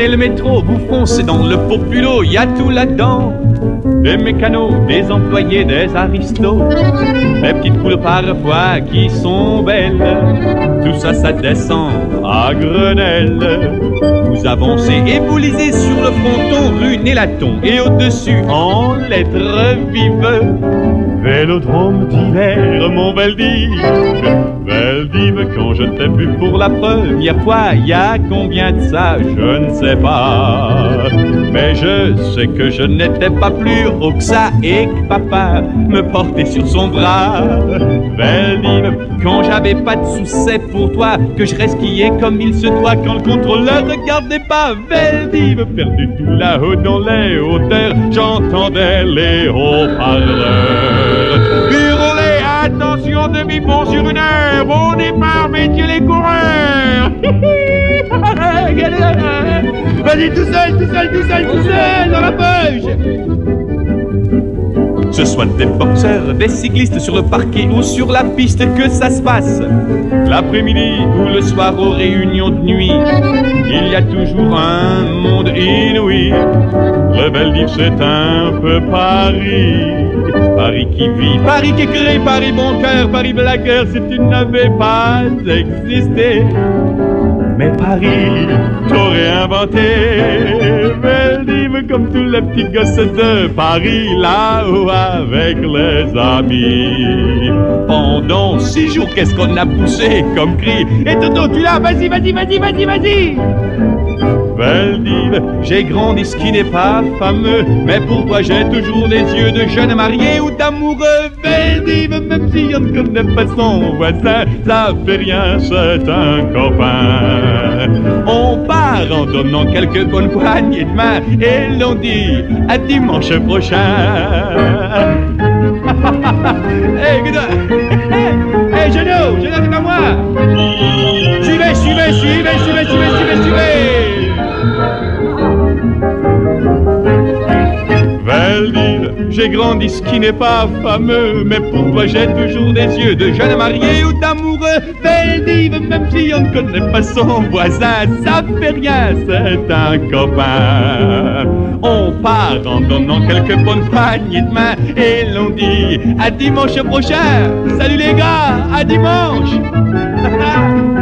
prenez le métro, vous foncez dans le populo, y a tout là-dedans. Des mécanos, des employés, des aristos, des petites poules parfois qui sont belles. Tout ça, ça descend à Grenelle. Vous avancez et vous lisez sur le fronton rue Nélaton. Et au-dessus, en lettres vives, Vélodrome d'hiver, mon Veldive. Veldive, quand je t'ai vu pour la première fois, y a combien de ça, je ne sais pas. Mais je sais que je n'étais pas plus haut que ça et que papa me portait sur son bras. Veldive, quand j'avais pas de soucis pour toi, que je resquillais comme il se doit quand le contrôleur regardait pas. Veldive, perdu tout là-haut dans les hauteurs, j'entendais les haut-parleurs hurler, attention demi-fond sur une heure, au départ, messieurs les coureurs. Vas-y, tout seul, dans la poche. Ce soit des boxeurs, des cyclistes sur le parquet ou sur la piste que ça se passe. L'après-midi ou le soir aux réunions de nuit, il y a toujours un monde inouï. Le Veldive, c'est un peu Paris. Paris qui vit, Paris qui crée, Paris bon cœur, Paris blagueur, si tu n'avais pas existé. Mais Paris t'aurait inventé Veldive comme tous les petits gosses de Paris, là-haut avec les amis. Pendant 6 jours, qu'est-ce qu'on a poussé comme cri. Et Toto, tu l'as, vas-y. Veldive, j'ai grandi, ce qui n'est pas fameux, mais pour toi j'ai toujours des yeux de jeune marié ou d'amoureux. Veldive, même si on ne connaît pas son voisin, ça fait rien, c'est un copain. On part en donnant quelques bonnes poignées de main et l'on dit à dimanche prochain. Hey, Jeannot, c'est pas moi. Suivez. Veldive, j'ai grandi, ce qui n'est pas fameux, mais pour toi j'ai toujours des yeux de jeune marié ou d'amoureux. Veldive, même si on ne connaît pas son voisin, ça fait rien, c'est un copain. On part en donnant quelques bonnes poignées de main et l'on dit à dimanche prochain. Salut les gars, à dimanche.